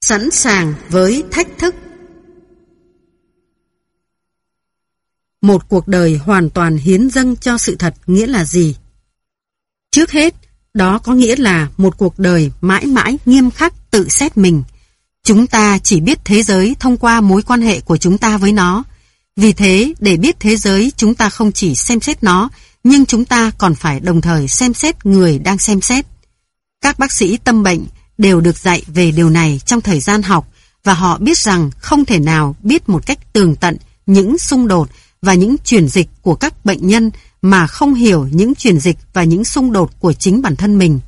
Sẵn sàng với thách thức. Một cuộc đời hoàn toàn hiến dâng cho sự thật nghĩa là gì? Trước hết, đó có nghĩa là một cuộc đời mãi mãi nghiêm khắc tự xét mình. Chúng ta chỉ biết thế giới thông qua mối quan hệ của chúng ta với nó. Vì thế, để biết thế giới, chúng ta không chỉ xem xét nó, nhưng chúng ta còn phải đồng thời xem xét người đang xem xét. Các bác sĩ tâm bệnh đều được dạy về điều này trong thời gian học, và họ biết rằng không thể nào biết một cách tường tận những xung đột và những chuyển dịch của các bệnh nhân mà không hiểu những chuyển dịch và những xung đột của chính bản thân mình.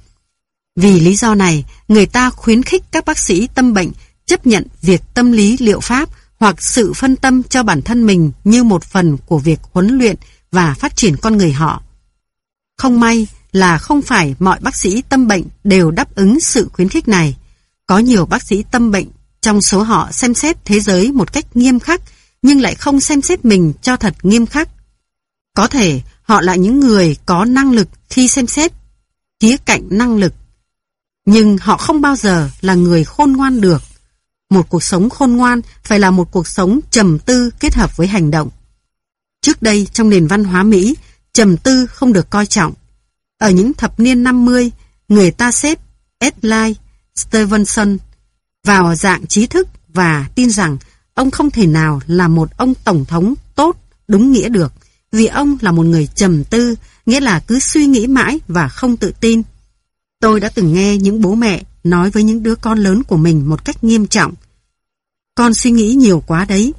Vì lý do này, người ta khuyến khích các bác sĩ tâm bệnh chấp nhận việc tâm lý liệu pháp hoặc sự phân tâm cho bản thân mình như một phần của việc huấn luyện và phát triển con người họ. Không may là không phải mọi bác sĩ tâm bệnh đều đáp ứng sự khuyến khích này. Có nhiều bác sĩ tâm bệnh trong số họ xem xét thế giới một cách nghiêm khắc, nhưng lại không xem xét mình cho thật nghiêm khắc. Có thể họ là những người có năng lực khi xem xét khía cạnh năng lực, nhưng họ không bao giờ là người khôn ngoan được. Một cuộc sống khôn ngoan phải là một cuộc sống trầm tư kết hợp với hành động. Trước đây trong nền văn hóa Mỹ, trầm tư không được coi trọng. Ở những thập niên 50, người ta xếp Adlai Stevenson vào dạng trí thức và tin rằng ông không thể nào là một ông tổng thống tốt đúng nghĩa được, vì ông là một người trầm tư, nghĩa là cứ suy nghĩ mãi và không tự tin. Tôi đã từng nghe những bố mẹ nói với những đứa con lớn của mình một cách nghiêm trọng: con suy nghĩ nhiều quá đấy.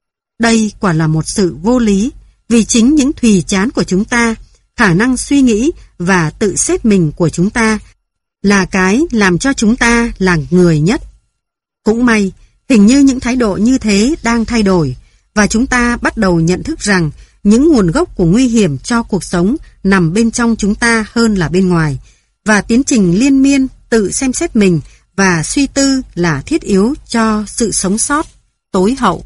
Đây quả là một sự vô lý, vì chính những thùy chán của chúng ta, khả năng suy nghĩ và tự xét mình của chúng ta là cái làm cho chúng ta là người nhất. Cũng may, hình như những thái độ như thế đang thay đổi, và chúng ta bắt đầu nhận thức rằng những nguồn gốc của nguy hiểm cho cuộc sống nằm bên trong chúng ta hơn là bên ngoài, và tiến trình liên miên tự xem xét mình và suy tư là thiết yếu cho sự sống sót tối hậu.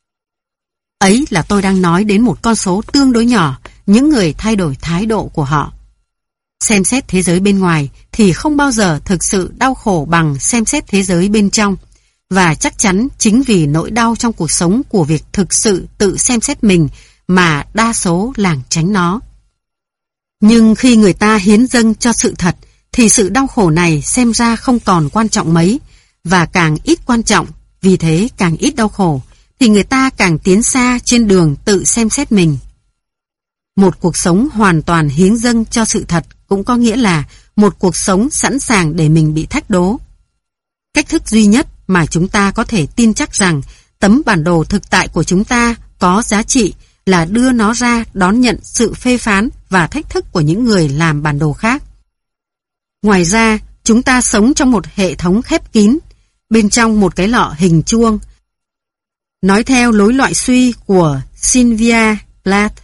Ấy là tôi đang nói đến một con số tương đối nhỏ, những người thay đổi thái độ của họ. Xem xét thế giới bên ngoài thì không bao giờ thực sự đau khổ bằng xem xét thế giới bên trong, và chắc chắn chính vì nỗi đau trong cuộc sống của việc thực sự tự xem xét mình mà đa số lảng tránh nó. Nhưng khi người ta hiến dâng cho sự thật thì sự đau khổ này xem ra không còn quan trọng mấy, và càng ít quan trọng, vì thế càng ít đau khổ, thì người ta càng tiến xa trên đường tự xem xét mình. Một cuộc sống hoàn toàn hiến dâng cho sự thật cũng có nghĩa là một cuộc sống sẵn sàng để mình bị thách đố. Cách thức duy nhất mà chúng ta có thể tin chắc rằng tấm bản đồ thực tại của chúng ta có giá trị là đưa nó ra đón nhận sự phê phán và thách thức của những người làm bản đồ khác. Ngoài ra, chúng ta sống trong một hệ thống khép kín, bên trong một cái lọ hình chuông. Nói theo lối loại suy của Sylvia Plath,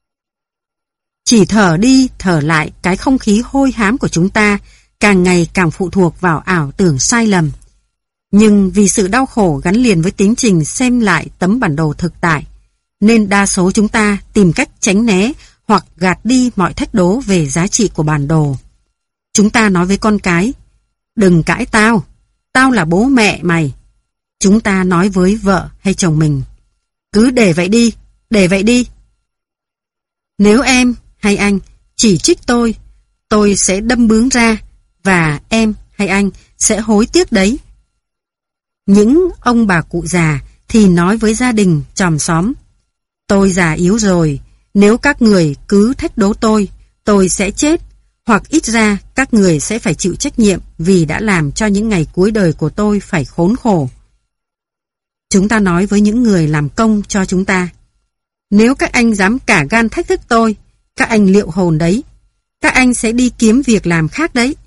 chỉ thở đi thở lại cái không khí hôi hám của chúng ta càng ngày càng phụ thuộc vào ảo tưởng sai lầm. Nhưng vì sự đau khổ gắn liền với tiến trình xem lại tấm bản đồ thực tại, nên đa số chúng ta tìm cách tránh né hoặc gạt đi mọi thách đố về giá trị của bản đồ. Chúng ta nói với con cái: đừng cãi tao, tao là bố mẹ mày. Chúng ta nói với vợ hay chồng mình: cứ để vậy đi, để vậy đi. Nếu em hay anh chỉ trích tôi sẽ đâm bướng ra, và em hay anh sẽ hối tiếc đấy. Những ông bà cụ già thì nói với gia đình, chòm xóm: tôi già yếu rồi, nếu các người cứ thách đố tôi sẽ chết, hoặc ít ra các người sẽ phải chịu trách nhiệm vì đã làm cho những ngày cuối đời của tôi phải khốn khổ. Chúng ta nói với những người làm công cho chúng ta: nếu các anh dám cả gan thách thức tôi, các anh liệu hồn đấy, các anh sẽ đi kiếm việc làm khác đấy.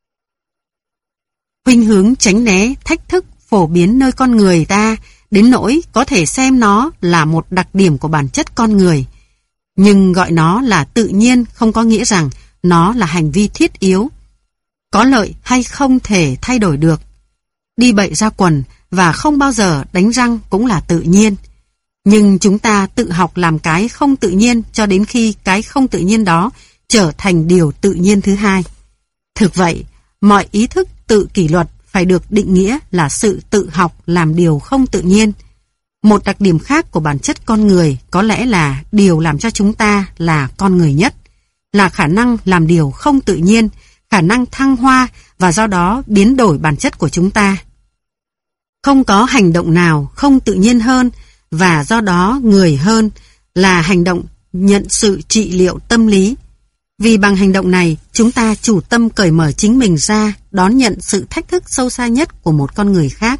Khuynh hướng tránh né thách thức phổ biến nơi con người ta đến nỗi có thể xem nó là một đặc điểm của bản chất con người. Nhưng gọi nó là tự nhiên không có nghĩa rằng nó là hành vi thiết yếu. Có lợi hay không thể thay đổi được. Đi bậy ra quần và không bao giờ đánh răng cũng là tự nhiên. Nhưng chúng ta tự học làm cái không tự nhiên cho đến khi cái không tự nhiên đó trở thành điều tự nhiên thứ hai. Thực vậy, mọi ý thức tự kỷ luật phải được định nghĩa là sự tự học làm điều không tự nhiên. Một đặc điểm khác của bản chất con người có lẽ là điều làm cho chúng ta là con người nhất, là khả năng làm điều không tự nhiên, khả năng thăng hoa và do đó biến đổi bản chất của chúng ta. Không có hành động nào không tự nhiên hơn và do đó người hơn là hành động nhận sự trị liệu tâm lý. Vì bằng hành động này, chúng ta chủ tâm cởi mở chính mình ra đón nhận sự thách thức sâu xa nhất của một con người khác.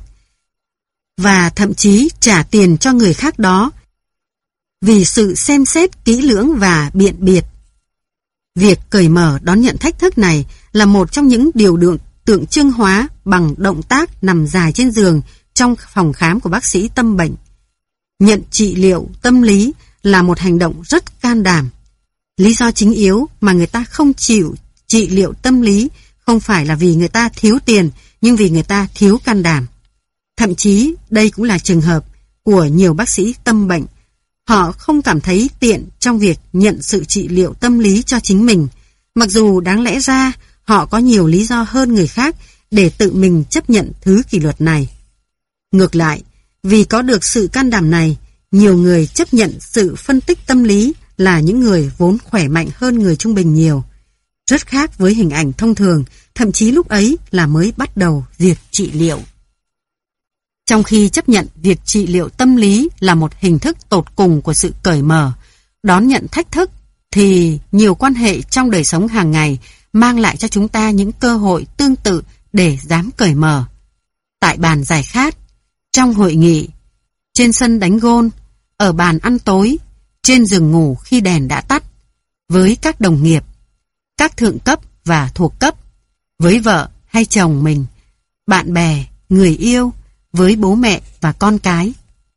Và thậm chí trả tiền cho người khác đó vì sự xem xét kỹ lưỡng và biện biệt. Việc cởi mở đón nhận thách thức này là một trong những điều được tượng trưng hóa bằng động tác nằm dài trên giường trong phòng khám của bác sĩ tâm bệnh. Nhận trị liệu tâm lý là một hành động rất can đảm. Lý do chính yếu mà người ta không chịu trị liệu tâm lý không phải là vì người ta thiếu tiền, nhưng vì người ta thiếu can đảm. Thậm chí đây cũng là trường hợp của nhiều bác sĩ tâm bệnh. Họ không cảm thấy tiện trong việc nhận sự trị liệu tâm lý cho chính mình, mặc dù đáng lẽ ra họ có nhiều lý do hơn người khác để tự mình chấp nhận thứ kỷ luật này. Ngược lại, vì có được sự can đảm này, nhiều người chấp nhận sự phân tích tâm lý là những người vốn khỏe mạnh hơn người trung bình nhiều. Rất khác với hình ảnh thông thường, thậm chí lúc ấy là mới bắt đầu việc trị liệu. Trong khi chấp nhận việc trị liệu tâm lý là một hình thức tột cùng của sự cởi mở, đón nhận thách thức, thì nhiều quan hệ trong đời sống hàng ngày mang lại cho chúng ta những cơ hội tương tự để dám cởi mở. Tại bàn giải khát, trong hội nghị, trên sân đánh gôn, ở bàn ăn tối, trên giường ngủ khi đèn đã tắt, với các đồng nghiệp, các thượng cấp và thuộc cấp, với vợ hay chồng mình, bạn bè, người yêu, với bố mẹ và con cái.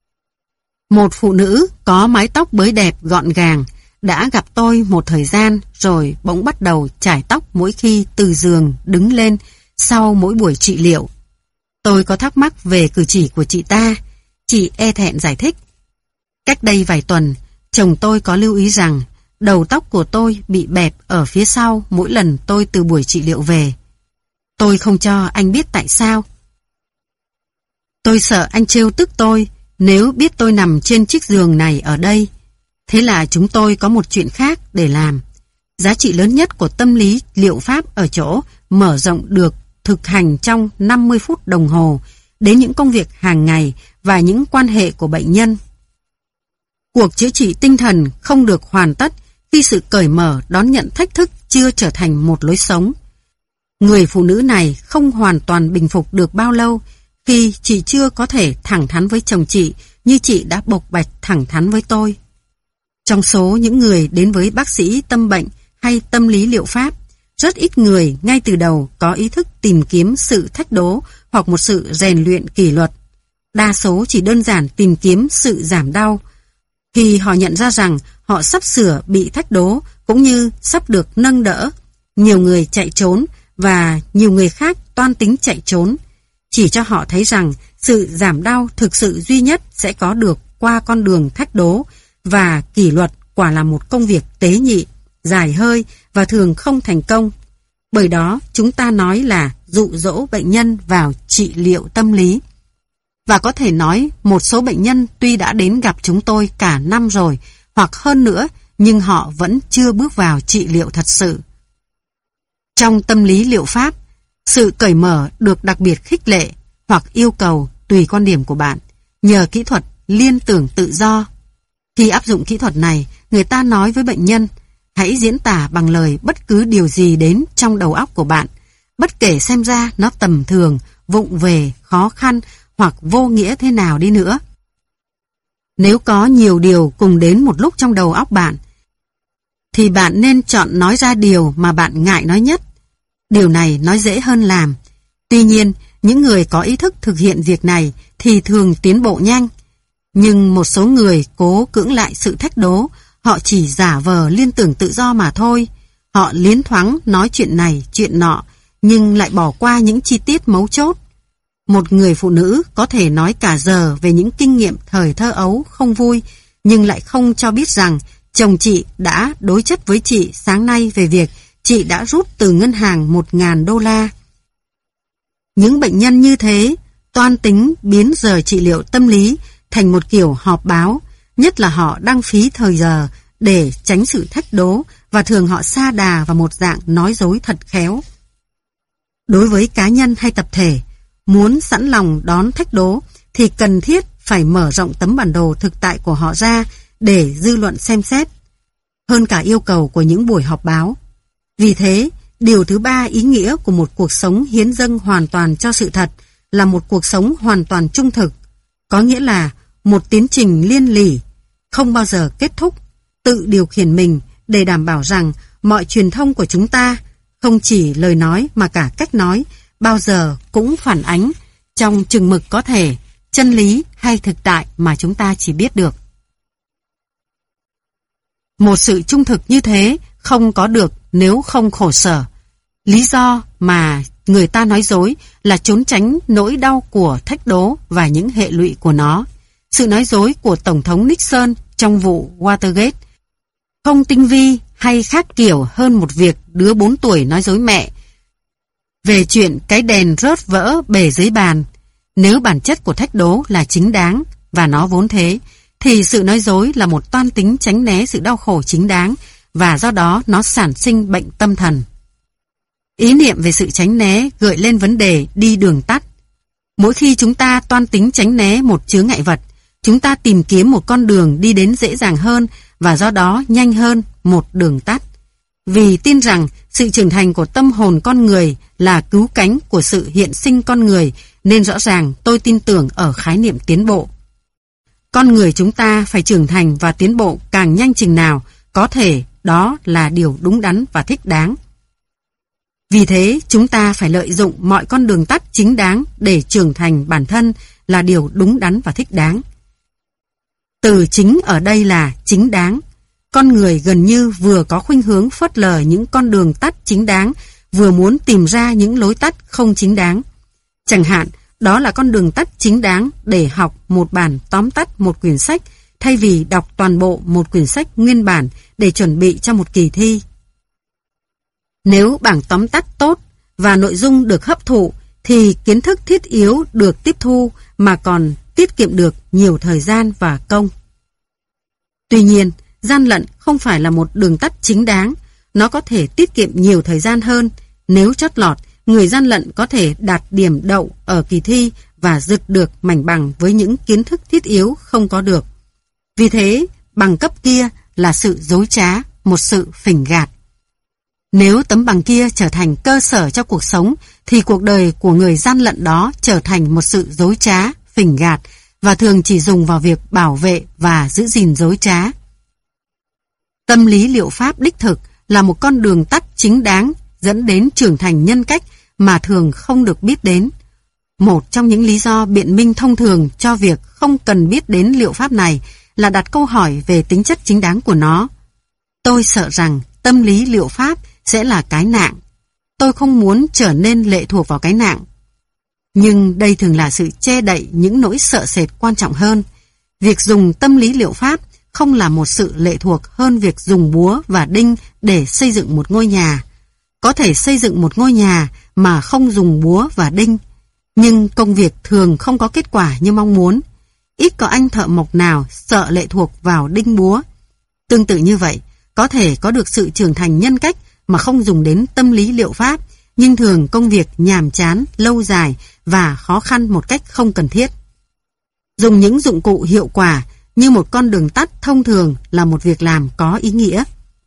Một phụ nữ có mái tóc bới đẹp gọn gàng đã gặp tôi một thời gian rồi bỗng bắt đầu chải tóc mỗi khi từ giường đứng lên sau mỗi buổi trị liệu. Tôi có thắc mắc về cử chỉ của chị ta. Chị e thẹn giải thích. Cách đây vài tuần, chồng tôi có lưu ý rằng đầu tóc của tôi bị bẹp ở phía sau mỗi lần tôi từ buổi trị liệu về. Tôi không cho anh biết tại sao. Tôi sợ anh trêu tức tôi nếu biết tôi nằm trên chiếc giường này ở đây. Thế là chúng tôi có một chuyện khác để làm. Giá trị lớn nhất của tâm lý liệu pháp ở chỗ mở rộng được thực hành trong 50 phút đồng hồ đến những công việc hàng ngày và những quan hệ của bệnh nhân. Cuộc chữa trị tinh thần không được hoàn tất khi sự cởi mở đón nhận thách thức chưa trở thành một lối sống. Người phụ nữ này không hoàn toàn bình phục được bao lâu khi chị chưa có thể thẳng thắn với chồng chị như chị đã bộc bạch thẳng thắn với tôi. Trong số những người đến với bác sĩ tâm bệnh hay tâm lý liệu pháp, rất ít người ngay từ đầu có ý thức tìm kiếm sự thách đố hoặc một sự rèn luyện kỷ luật. Đa số chỉ đơn giản tìm kiếm sự giảm đau. Khi họ nhận ra rằng họ sắp sửa bị thách đố cũng như sắp được nâng đỡ, nhiều người chạy trốn và nhiều người khác toan tính chạy trốn, chỉ cho họ thấy rằng sự giảm đau thực sự duy nhất sẽ có được qua con đường thách đố, và kỷ luật quả là một công việc tế nhị, dài hơi và thường không thành công. Bởi đó chúng ta nói là dụ dỗ bệnh nhân vào trị liệu tâm lý. Và có thể nói một số bệnh nhân tuy đã đến gặp chúng tôi cả năm rồi hoặc hơn nữa, nhưng họ vẫn chưa bước vào trị liệu thật sự. Trong tâm lý liệu pháp, sự cởi mở được đặc biệt khích lệ hoặc yêu cầu tùy quan điểm của bạn nhờ kỹ thuật liên tưởng tự do. Khi áp dụng kỹ thuật này, người ta nói với bệnh nhân, hãy diễn tả bằng lời bất cứ điều gì đến trong đầu óc của bạn, bất kể xem ra nó tầm thường, vụng về, khó khăn hoặc vô nghĩa thế nào đi nữa. Nếu có nhiều điều cùng đến một lúc trong đầu óc bạn, thì bạn nên chọn nói ra điều mà bạn ngại nói nhất. Điều này nói dễ hơn làm. Tuy nhiên, những người có ý thức thực hiện việc này thì thường tiến bộ nhanh. Nhưng một số người cố cưỡng lại sự thách đố, họ chỉ giả vờ liên tưởng tự do mà thôi. Họ liến thoáng nói chuyện này, chuyện nọ, nhưng lại bỏ qua những chi tiết mấu chốt. Một người phụ nữ có thể nói cả giờ về những kinh nghiệm thời thơ ấu không vui, nhưng lại không cho biết rằng chồng chị đã đối chất với chị sáng nay về việc chị đã rút từ ngân hàng $1.000. Những bệnh nhân như thế toan tính biến giờ trị liệu tâm lý thành một kiểu họp báo, nhất là họ đang phí thời giờ để tránh sự thách đố và thường họ sa đà vào một dạng nói dối thật khéo. Đối với cá nhân hay tập thể, muốn sẵn lòng đón thách đố thì cần thiết phải mở rộng tấm bản đồ thực tại của họ ra để dư luận xem xét, hơn cả yêu cầu của những buổi họp báo. Vì thế, điều thứ ba ý nghĩa của một cuộc sống hiến dâng hoàn toàn cho sự thật là một cuộc sống hoàn toàn trung thực, có nghĩa là một tiến trình liên lỉ, không bao giờ kết thúc, tự điều khiển mình để đảm bảo rằng mọi truyền thông của chúng ta, không chỉ lời nói mà cả cách nói, bao giờ cũng phản ánh trong chừng mực có thể chân lý hay thực tại mà chúng ta chỉ biết được. Một sự trung thực như thế không có được nếu không khổ sở. Lý do mà người ta nói dối là trốn tránh nỗi đau của thách đố và những hệ lụy của nó. Sự nói dối của Tổng thống Nixon trong vụ Watergate không tinh vi hay khác kiểu hơn một việc đứa 4 tuổi nói dối mẹ về chuyện cái đèn rớt vỡ bể dưới bàn. Nếu bản chất của thách đố là chính đáng, và nó vốn thế, thì sự nói dối là một toan tính tránh né sự đau khổ chính đáng, và do đó nó sản sinh bệnh tâm thần. Ý niệm về sự tránh né gợi lên vấn đề đi đường tắt. Mỗi khi chúng ta toan tính tránh né một chướng ngại vật, chúng ta tìm kiếm một con đường đi đến dễ dàng hơn và do đó nhanh hơn một đường tắt. Vì tin rằng sự trưởng thành của tâm hồn con người là cứu cánh của sự hiện sinh con người, nên rõ ràng tôi tin tưởng ở khái niệm tiến bộ. Con người chúng ta phải trưởng thành và tiến bộ càng nhanh chừng nào có thể, đó là điều đúng đắn và thích đáng. Vì thế, chúng ta phải lợi dụng mọi con đường tắt chính đáng để trưởng thành bản thân là điều đúng đắn và thích đáng. Từ chính ở đây là chính đáng. Con người gần như vừa có khuynh hướng phớt lờ những con đường tắt chính đáng, vừa muốn tìm ra những lối tắt không chính đáng. Chẳng hạn, đó là con đường tắt chính đáng để học một bản tóm tắt một quyển sách, thay vì đọc toàn bộ một quyển sách nguyên bản để chuẩn bị cho một kỳ thi. Nếu bảng tóm tắt tốt và nội dung được hấp thụ, thì kiến thức thiết yếu được tiếp thu mà còn tiết kiệm được nhiều thời gian và công. Tuy nhiên, gian lận không phải là một đường tắt chính đáng, nó có thể tiết kiệm nhiều thời gian hơn. Nếu chót lọt, người gian lận có thể đạt điểm đậu ở kỳ thi và giật được mảnh bằng với những kiến thức thiết yếu không có được. Vì thế, bằng cấp kia là sự dối trá, một sự phỉnh gạt. Nếu tấm bằng kia trở thành cơ sở cho cuộc sống, thì cuộc đời của người gian lận đó trở thành một sự dối trá, phỉnh gạt và thường chỉ dùng vào việc bảo vệ và giữ gìn dối trá. Tâm lý liệu pháp đích thực là một con đường tắt chính đáng dẫn đến trưởng thành nhân cách mà thường không được biết đến. Một trong những lý do biện minh thông thường cho việc không cần biết đến liệu pháp này là đặt câu hỏi về tính chất chính đáng của nó. Tôi sợ rằng tâm lý liệu pháp sẽ là cái nạn. Tôi không muốn trở nên lệ thuộc vào cái nạn. Nhưng đây thường là sự che đậy những nỗi sợ sệt quan trọng hơn. Việc dùng tâm lý liệu pháp không là một sự lệ thuộc hơn việc dùng búa và đinh để xây dựng một ngôi nhà. Có thể xây dựng một ngôi nhà mà không dùng búa và đinh, nhưng công việc thường không có kết quả như mong muốn. Ít có anh thợ mộc nào sợ lệ thuộc vào đinh búa. Tương tự như vậy, có thể có được sự trưởng thành nhân cách mà không dùng đến tâm lý liệu pháp, nhưng thường công việc nhàm chán, lâu dài và khó khăn một cách không cần thiết. Dùng những dụng cụ hiệu quả như một con đường tắt thông thường là một việc làm có ý nghĩa.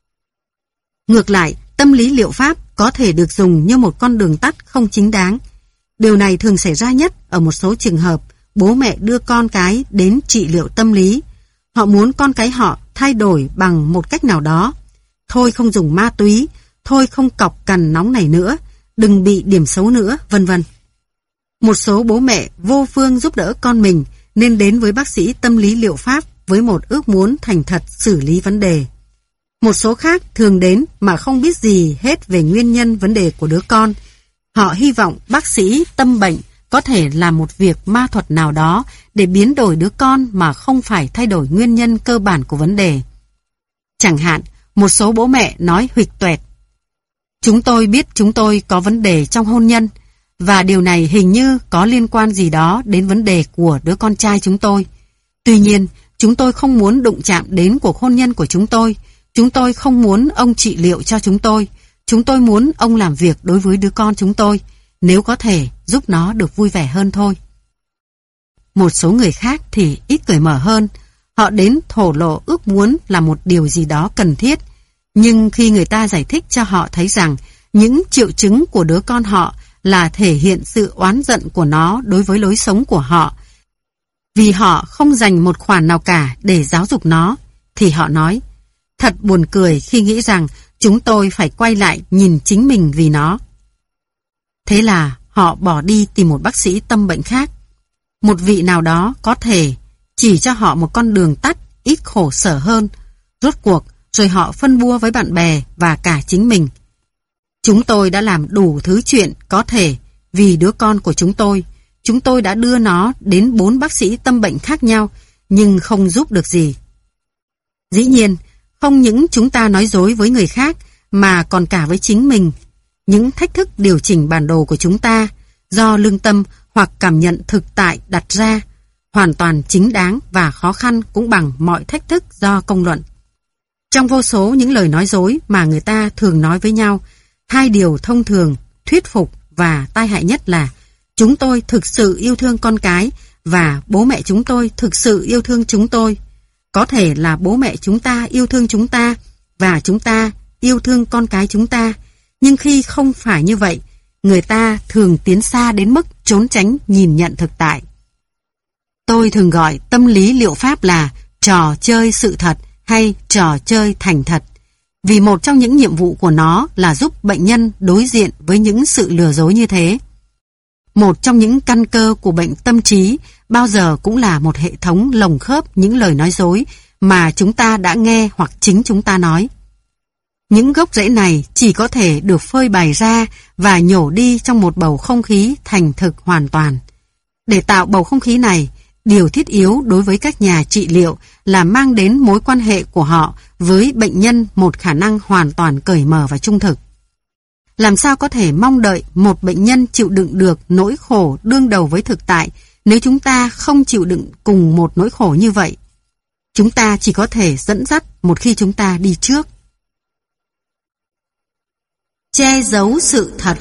Ngược lại, tâm lý liệu pháp có thể được dùng như một con đường tắt không chính đáng. Điều này thường xảy ra nhất ở một số trường hợp bố mẹ đưa con cái đến trị liệu tâm lý. Họ muốn con cái họ thay đổi bằng một cách nào đó. Thôi không dùng ma túy, thôi không cọc cằn nóng này nữa, đừng bị điểm xấu nữa, vân vân. Một số bố mẹ vô phương giúp đỡ con mình nên đến với bác sĩ tâm lý liệu pháp với một ước muốn thành thật xử lý vấn đề. Một số khác thường đến mà không biết gì hết về nguyên nhân vấn đề của đứa con. Họ hy vọng bác sĩ tâm bệnh có thể làm một việc ma thuật nào đó để biến đổi đứa con mà không phải thay đổi nguyên nhân cơ bản của vấn đề. Chẳng hạn, một số bố mẹ nói huỵch toẹt: "Chúng tôi biết chúng tôi có vấn đề trong hôn nhân. và điều này hình như có liên quan gì đó đến vấn đề của đứa con trai chúng tôi. Tuy nhiên, chúng tôi không muốn đụng chạm đến cuộc hôn nhân của chúng tôi. Chúng tôi không muốn ông trị liệu cho chúng tôi. Chúng tôi muốn ông làm việc đối với đứa con chúng tôi, nếu có thể giúp nó được vui vẻ hơn thôi. Một số người khác thì ít cởi mở hơn. Họ đến thổ lộ ước muốn là một điều gì đó cần thiết. Nhưng khi người ta giải thích cho họ thấy rằng những triệu chứng của đứa con họ là thể hiện sự oán giận của nó đối với lối sống của họ, vì họ không dành một khoản nào cả để giáo dục nó, thì họ nói, thật buồn cười khi nghĩ rằng chúng tôi phải quay lại nhìn chính mình vì nó. Thế là họ bỏ đi tìm một bác sĩ tâm bệnh khác. Một vị nào đó có thể chỉ cho họ một con đường tắt ít khổ sở hơn. Rốt cuộc, rồi họ phân bua với bạn bè và cả chính mình. Chúng tôi đã làm đủ thứ chuyện có thể vì đứa con của chúng tôi. Chúng tôi đã đưa nó đến 4 bác sĩ tâm bệnh khác nhau, nhưng không giúp được gì. Dĩ nhiên, không những chúng ta nói dối với người khác, mà còn cả với chính mình. Những thách thức điều chỉnh bản đồ của chúng ta, do lương tâm hoặc cảm nhận thực tại đặt ra, hoàn toàn chính đáng và khó khăn cũng bằng mọi thách thức do công luận. Trong vô số những lời nói dối mà người ta thường nói với nhau, 2 điều thông thường, thuyết phục và tai hại nhất là chúng tôi thực sự yêu thương con cái và bố mẹ chúng tôi thực sự yêu thương chúng tôi. Có thể là bố mẹ chúng ta yêu thương chúng ta và chúng ta yêu thương con cái chúng ta, nhưng khi không phải như vậy, người ta thường tiến xa đến mức trốn tránh nhìn nhận thực tại. Tôi thường gọi tâm lý liệu pháp là trò chơi sự thật hay trò chơi thành thật, vì một trong những nhiệm vụ của nó là giúp bệnh nhân đối diện với những sự lừa dối như thế. Một trong những căn cơ của bệnh tâm trí bao giờ cũng là một hệ thống lồng khớp những lời nói dối mà chúng ta đã nghe hoặc chính chúng ta nói. Những gốc rễ này chỉ có thể được phơi bày ra và nhổ đi trong một bầu không khí thành thực hoàn toàn. Để tạo bầu không khí này, điều thiết yếu đối với các nhà trị liệu là mang đến mối quan hệ của họ với bệnh nhân một khả năng hoàn toàn cởi mở và trung thực. Làm sao có thể mong đợi một bệnh nhân chịu đựng được nỗi khổ đương đầu với thực tại nếu chúng ta không chịu đựng cùng một nỗi khổ như vậy? Chúng ta chỉ có thể dẫn dắt một khi chúng ta đi trước. Che giấu sự thật.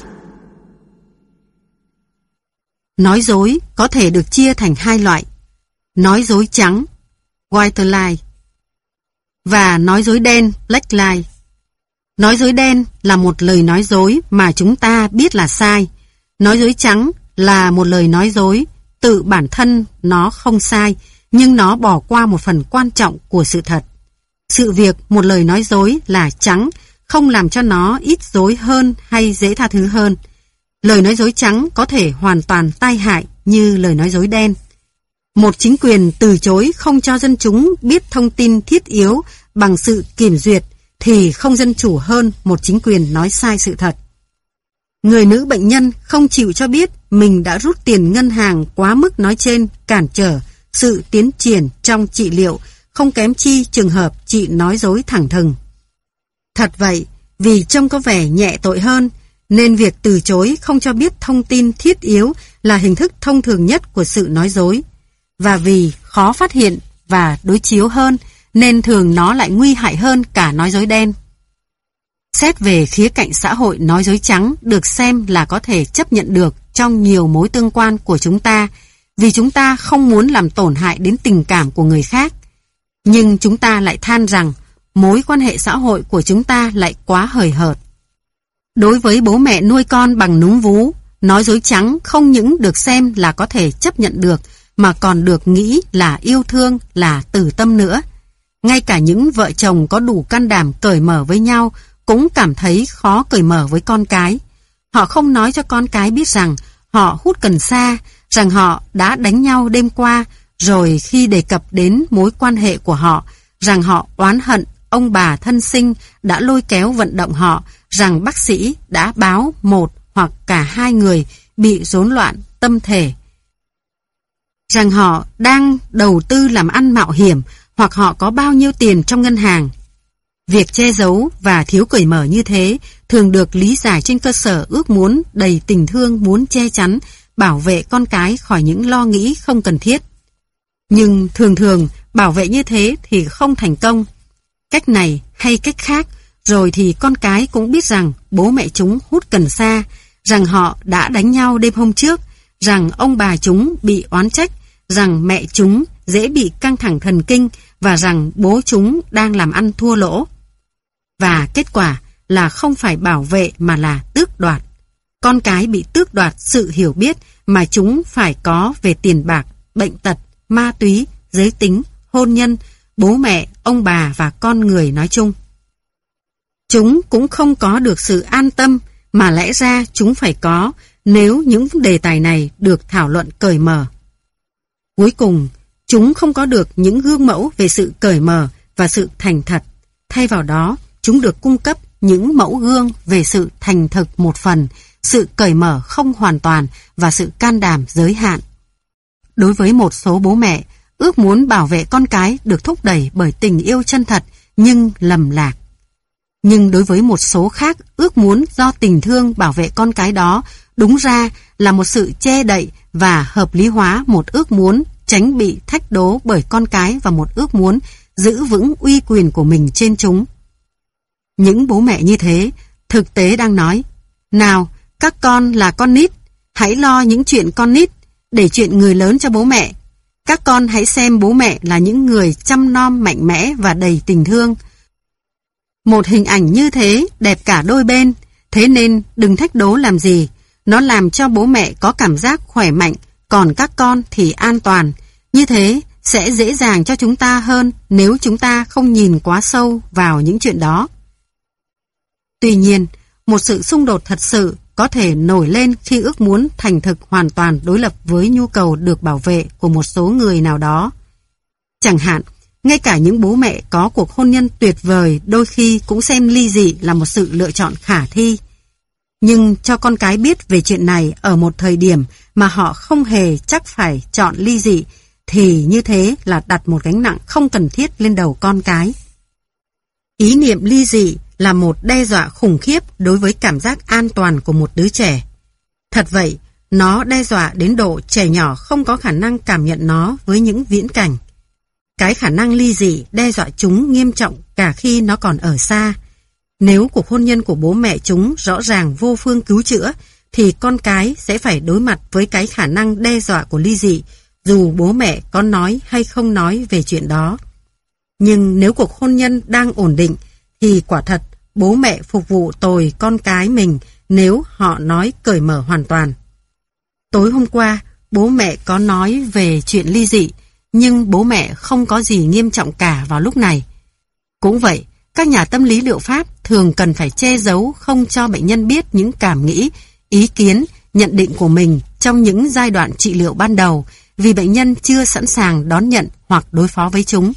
Nói dối có thể được chia thành 2 loại: nói dối trắng, white lie, và nói dối đen, black lie. Nói dối đen là một lời nói dối mà chúng ta biết là sai. Nói dối trắng là một lời nói dối tự bản thân nó không sai, nhưng nó bỏ qua một phần quan trọng của sự thật. Sự việc một lời nói dối là trắng không làm cho nó ít dối hơn hay dễ tha thứ hơn. Lời nói dối trắng có thể hoàn toàn tai hại như lời nói dối đen. Một chính quyền từ chối không cho dân chúng biết thông tin thiết yếu bằng sự kiểm duyệt thì không dân chủ hơn một chính quyền nói sai sự thật. Người nữ bệnh nhân không chịu cho biết mình đã rút tiền ngân hàng quá mức nói trên cản trở sự tiến triển trong trị liệu, không kém chi trường hợp chị nói dối thẳng thừng. Thật vậy, vì trông có vẻ nhẹ tội hơn, nên việc từ chối không cho biết thông tin thiết yếu là hình thức thông thường nhất của sự nói dối. Và vì khó phát hiện và đối chiếu hơn, nên thường nó lại nguy hại hơn cả nói dối đen. Xét về khía cạnh xã hội, nói dối trắng được xem là có thể chấp nhận được trong nhiều mối tương quan của chúng ta, vì chúng ta không muốn làm tổn hại đến tình cảm của người khác. Nhưng chúng ta lại than rằng mối quan hệ xã hội của chúng ta lại quá hời hợt. Đối với bố mẹ nuôi con bằng núm vú, nói dối trắng không những được xem là có thể chấp nhận được, mà còn được nghĩ là yêu thương, là từ tâm nữa. Ngay cả những vợ chồng có đủ can đảm cởi mở với nhau cũng cảm thấy khó cởi mở với con cái. Họ không nói cho con cái biết rằng họ hút cần sa, rằng họ đã đánh nhau đêm qua, rồi khi đề cập đến mối quan hệ của họ, rằng họ oán hận ông bà thân sinh đã lôi kéo vận động họ, rằng bác sĩ đã báo một hoặc cả 2 người bị rối loạn tâm thể, rằng họ đang đầu tư làm ăn mạo hiểm, hoặc họ có bao nhiêu tiền trong ngân hàng. Việc che giấu và thiếu cởi mở như thế thường được lý giải trên cơ sở ước muốn đầy tình thương muốn che chắn, bảo vệ con cái khỏi những lo nghĩ không cần thiết. Nhưng thường thường bảo vệ như thế thì không thành công. Cách này hay cách khác, rồi thì con cái cũng biết rằng bố mẹ chúng hút cần sa, rằng họ đã đánh nhau đêm hôm trước, rằng ông bà chúng bị oán trách, rằng mẹ chúng dễ bị căng thẳng thần kinh và rằng bố chúng đang làm ăn thua lỗ. Và kết quả là không phải bảo vệ mà là tước đoạt. Con cái bị tước đoạt sự hiểu biết mà chúng phải có về tiền bạc, bệnh tật, ma túy, giới tính, hôn nhân, bố mẹ, ông bà và con người nói chung. Chúng cũng không có được sự an tâm mà lẽ ra chúng phải có nếu những đề tài này được thảo luận cởi mở. Cuối cùng, chúng không có được những gương mẫu về sự cởi mở và sự thành thật. Thay vào đó, chúng được cung cấp những mẫu gương về sự thành thực một phần, sự cởi mở không hoàn toàn và sự can đảm giới hạn. Đối với một số bố mẹ, ước muốn bảo vệ con cái được thúc đẩy bởi tình yêu chân thật nhưng lầm lạc. Nhưng đối với một số khác, ước muốn do tình thương bảo vệ con cái đó đúng ra là một sự che đậy và hợp lý hóa một ước muốn tránh bị thách đố bởi con cái và một ước muốn giữ vững uy quyền của mình trên chúng. Những bố mẹ như thế, thực tế đang nói, nào, các con là con nít, hãy lo những chuyện con nít, để chuyện người lớn cho bố mẹ. Các con hãy xem bố mẹ là những người chăm nom mạnh mẽ và đầy tình thương. Một hình ảnh như thế đẹp cả đôi bên, thế nên đừng thách đố làm gì. Nó làm cho bố mẹ có cảm giác khỏe mạnh, còn các con thì an toàn. Như thế sẽ dễ dàng cho chúng ta hơn nếu chúng ta không nhìn quá sâu vào những chuyện đó. Tuy nhiên, một sự xung đột thật sự có thể nổi lên khi ước muốn thành thực hoàn toàn đối lập với nhu cầu được bảo vệ của một số người nào đó. Chẳng hạn, ngay cả những bố mẹ có cuộc hôn nhân tuyệt vời đôi khi cũng xem ly dị là một sự lựa chọn khả thi. Nhưng cho con cái biết về chuyện này ở một thời điểm mà họ không hề chắc phải chọn ly dị thì như thế là đặt một gánh nặng không cần thiết lên đầu con cái. Ý niệm ly dị là một đe dọa khủng khiếp đối với cảm giác an toàn của một đứa trẻ. Thật vậy, nó đe dọa đến độ trẻ nhỏ không có khả năng cảm nhận nó với những viễn cảnh. Cái khả năng ly dị đe dọa chúng nghiêm trọng cả khi nó còn ở xa. Nếu cuộc hôn nhân của bố mẹ chúng rõ ràng vô phương cứu chữa, thì con cái sẽ phải đối mặt với cái khả năng đe dọa của ly dị, dù bố mẹ có nói hay không nói về chuyện đó. Nhưng nếu cuộc hôn nhân đang ổn định, thì quả thật bố mẹ phục vụ tồi con cái mình nếu họ nói cởi mở hoàn toàn. Tối hôm qua, bố mẹ có nói về chuyện ly dị, nhưng bố mẹ không có gì nghiêm trọng cả vào lúc này. Cũng vậy, các nhà tâm lý liệu pháp thường cần phải che giấu không cho bệnh nhân biết những cảm nghĩ, ý kiến, nhận định của mình trong những giai đoạn trị liệu ban đầu, vì bệnh nhân chưa sẵn sàng đón nhận hoặc đối phó với chúng.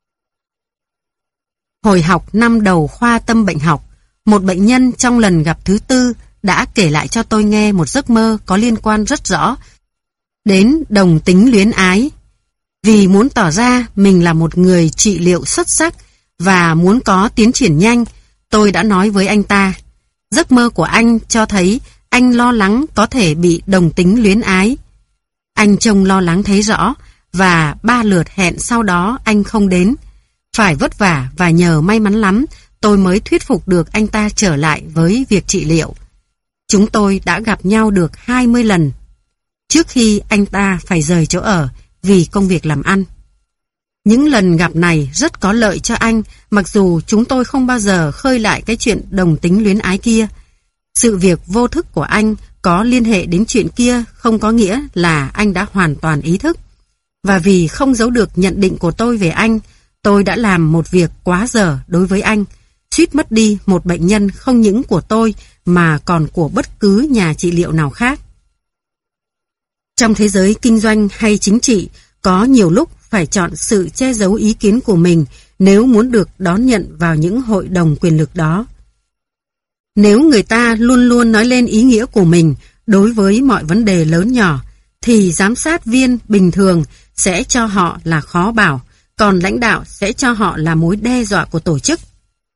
Hồi học năm đầu khoa tâm bệnh học, một bệnh nhân trong lần gặp thứ 4 đã kể lại cho tôi nghe một giấc mơ có liên quan rất rõ đến đồng tính luyến ái. Vì muốn tỏ ra mình là một người trị liệu xuất sắc và muốn có tiến triển nhanh, tôi đã nói với anh ta, giấc mơ của anh cho thấy anh lo lắng có thể bị đồng tính luyến ái. Anh trông lo lắng thấy rõ, và 3 lượt hẹn sau đó anh không đến. Phải vất vả và nhờ may mắn lắm, tôi mới thuyết phục được anh ta trở lại với việc trị liệu. Chúng tôi đã gặp nhau được 20 lần, trước khi anh ta phải rời chỗ ở vì công việc làm ăn. Những lần gặp này rất có lợi cho anh, mặc dù chúng tôi không bao giờ khơi lại cái chuyện đồng tính luyến ái kia. Sự việc vô thức của anh có liên hệ đến chuyện kia không có nghĩa là anh đã hoàn toàn ý thức. Và vì không giấu được nhận định của tôi về anh, tôi đã làm một việc quá dở đối với anh, suýt mất đi một bệnh nhân không những của tôi mà còn của bất cứ nhà trị liệu nào khác. Trong thế giới kinh doanh hay chính trị, có nhiều lúc phải chọn sự che giấu ý kiến của mình nếu muốn được đón nhận vào những hội đồng quyền lực đó. Nếu người ta luôn luôn nói lên ý nghĩa của mình đối với mọi vấn đề lớn nhỏ, thì giám sát viên bình thường sẽ cho họ là khó bảo, còn lãnh đạo sẽ cho họ là mối đe dọa của tổ chức.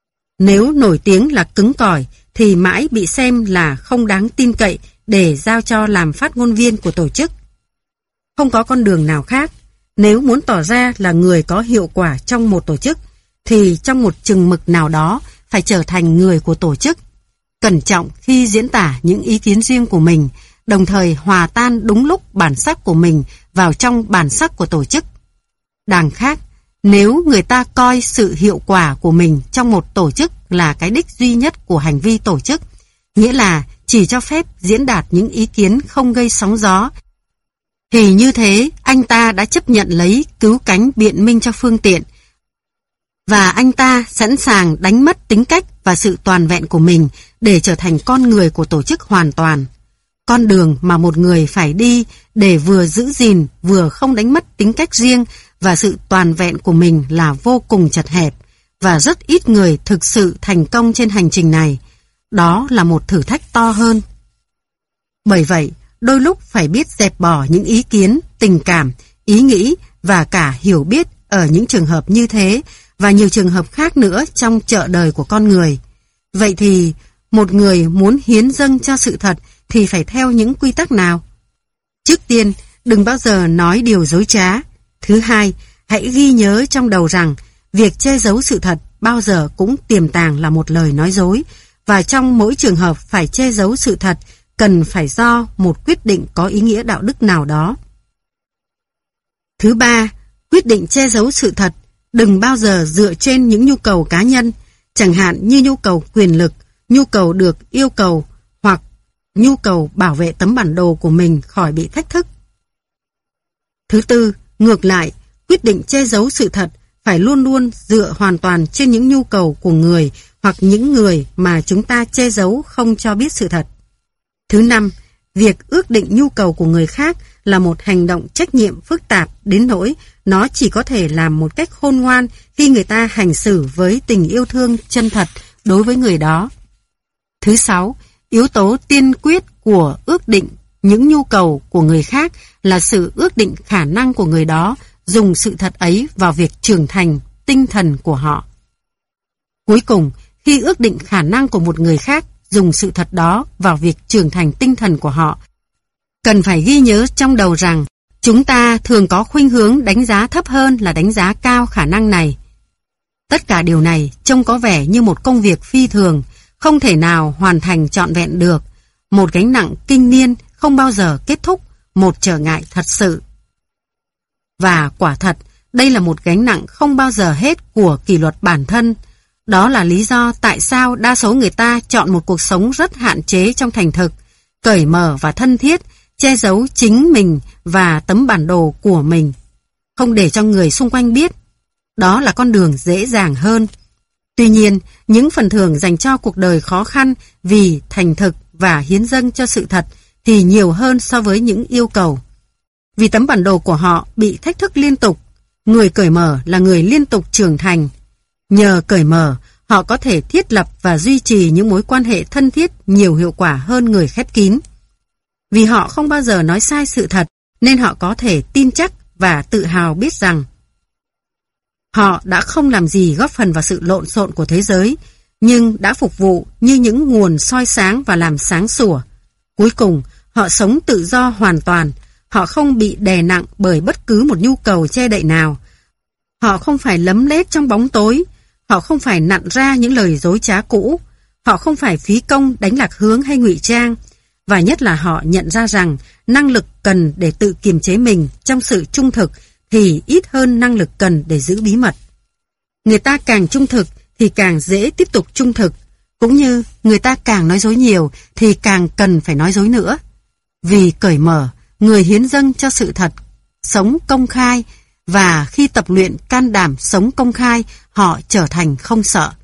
Nếu nổi tiếng là cứng cỏi thì mãi bị xem là không đáng tin cậy để giao cho làm phát ngôn viên của tổ chức. Không có con đường nào khác. Nếu muốn tỏ ra là người có hiệu quả trong một tổ chức, thì trong một chừng mực nào đó phải trở thành người của tổ chức. Cẩn trọng khi diễn tả những ý kiến riêng của mình, đồng thời hòa tan đúng lúc bản sắc của mình vào trong bản sắc của tổ chức. Đằng khác, nếu người ta coi sự hiệu quả của mình trong một tổ chức là cái đích duy nhất của hành vi tổ chức, nghĩa là chỉ cho phép diễn đạt những ý kiến không gây sóng gió, thì như thế anh ta đã chấp nhận lấy cứu cánh biện minh cho phương tiện, và anh ta sẵn sàng đánh mất tính cách và sự toàn vẹn của mình để trở thành con người của tổ chức hoàn toàn. Con đường mà một người phải đi để vừa giữ gìn vừa không đánh mất tính cách riêng và sự toàn vẹn của mình là vô cùng chật hẹp, và rất ít người thực sự thành công trên hành trình này. Đó là một thử thách to hơn. Bởi vậy, đôi lúc phải biết dẹp bỏ những ý kiến, tình cảm, ý nghĩ và cả hiểu biết ở những trường hợp như thế và nhiều trường hợp khác nữa trong chợ đời của con người. Vậy thì, một người muốn hiến dâng cho sự thật thì phải theo những quy tắc nào? Trước tiên, đừng bao giờ nói điều dối trá. Thứ hai, hãy ghi nhớ trong đầu rằng việc che giấu sự thật bao giờ cũng tiềm tàng là một lời nói dối, và trong mỗi trường hợp phải che giấu sự thật cần phải do một quyết định có ý nghĩa đạo đức nào đó. Thứ ba, quyết định che giấu sự thật đừng bao giờ dựa trên những nhu cầu cá nhân, chẳng hạn như nhu cầu quyền lực, nhu cầu được yêu cầu hoặc nhu cầu bảo vệ tấm bản đồ của mình khỏi bị thách thức. Thứ tư, ngược lại, quyết định che giấu sự thật phải luôn luôn dựa hoàn toàn trên những nhu cầu của người hoặc những người mà chúng ta che giấu không cho biết sự thật. Thứ năm, việc ước định nhu cầu của người khác là một hành động trách nhiệm phức tạp đến nỗi nó chỉ có thể làm một cách khôn ngoan khi người ta hành xử với tình yêu thương chân thật đối với người đó. Thứ sáu, yếu tố tiên quyết của ước định những nhu cầu của người khác là sự ước định khả năng của người đó dùng sự thật ấy vào việc trưởng thành tinh thần của họ. Cuối cùng, khi ước định khả năng của một người khác dùng sự thật đó vào việc trưởng thành tinh thần của họ, cần phải ghi nhớ trong đầu rằng chúng ta thường có khuynh hướng đánh giá thấp hơn là đánh giá cao khả năng này. Tất cả điều này trông có vẻ như một công việc phi thường, không thể nào hoàn thành trọn vẹn được, một gánh nặng kinh niên không bao giờ kết thúc, một trở ngại thật sự. Và quả thật, đây là một gánh nặng không bao giờ hết của kỷ luật bản thân. Đó là lý do tại sao đa số người ta chọn một cuộc sống rất hạn chế trong thành thực, cởi mở và thân thiết, che giấu chính mình và tấm bản đồ của mình, không để cho người xung quanh biết. Đó là con đường dễ dàng hơn. Tuy nhiên, những phần thưởng dành cho cuộc đời khó khăn vì thành thực và hiến dâng cho sự thật thì nhiều hơn so với những yêu cầu. Vì tấm bản đồ của họ bị thách thức liên tục, người cởi mở là người liên tục trưởng thành. Nhờ cởi mở, họ có thể thiết lập và duy trì những mối quan hệ thân thiết nhiều hiệu quả hơn người khép kín. Vì họ không bao giờ nói sai sự thật, nên họ có thể tin chắc và tự hào biết rằng họ đã không làm gì góp phần vào sự lộn xộn của thế giới, nhưng đã phục vụ như những nguồn soi sáng và làm sáng sủa. Cuối cùng, họ sống tự do hoàn toàn, họ không bị đè nặng bởi bất cứ một nhu cầu che đậy nào. Họ không phải lấm lét trong bóng tối, họ không phải nặn ra những lời dối trá cũ, họ không phải phí công đánh lạc hướng hay ngụy trang, và nhất là họ nhận ra rằng năng lực cần để tự kiềm chế mình trong sự trung thực thì ít hơn năng lực cần để giữ bí mật. Người ta càng trung thực thì càng dễ tiếp tục trung thực, cũng như người ta càng nói dối nhiều thì càng cần phải nói dối nữa. Vì cởi mở, người hiến dâng cho sự thật, sống công khai, và khi tập luyện can đảm sống công khai, họ trở thành không sợ.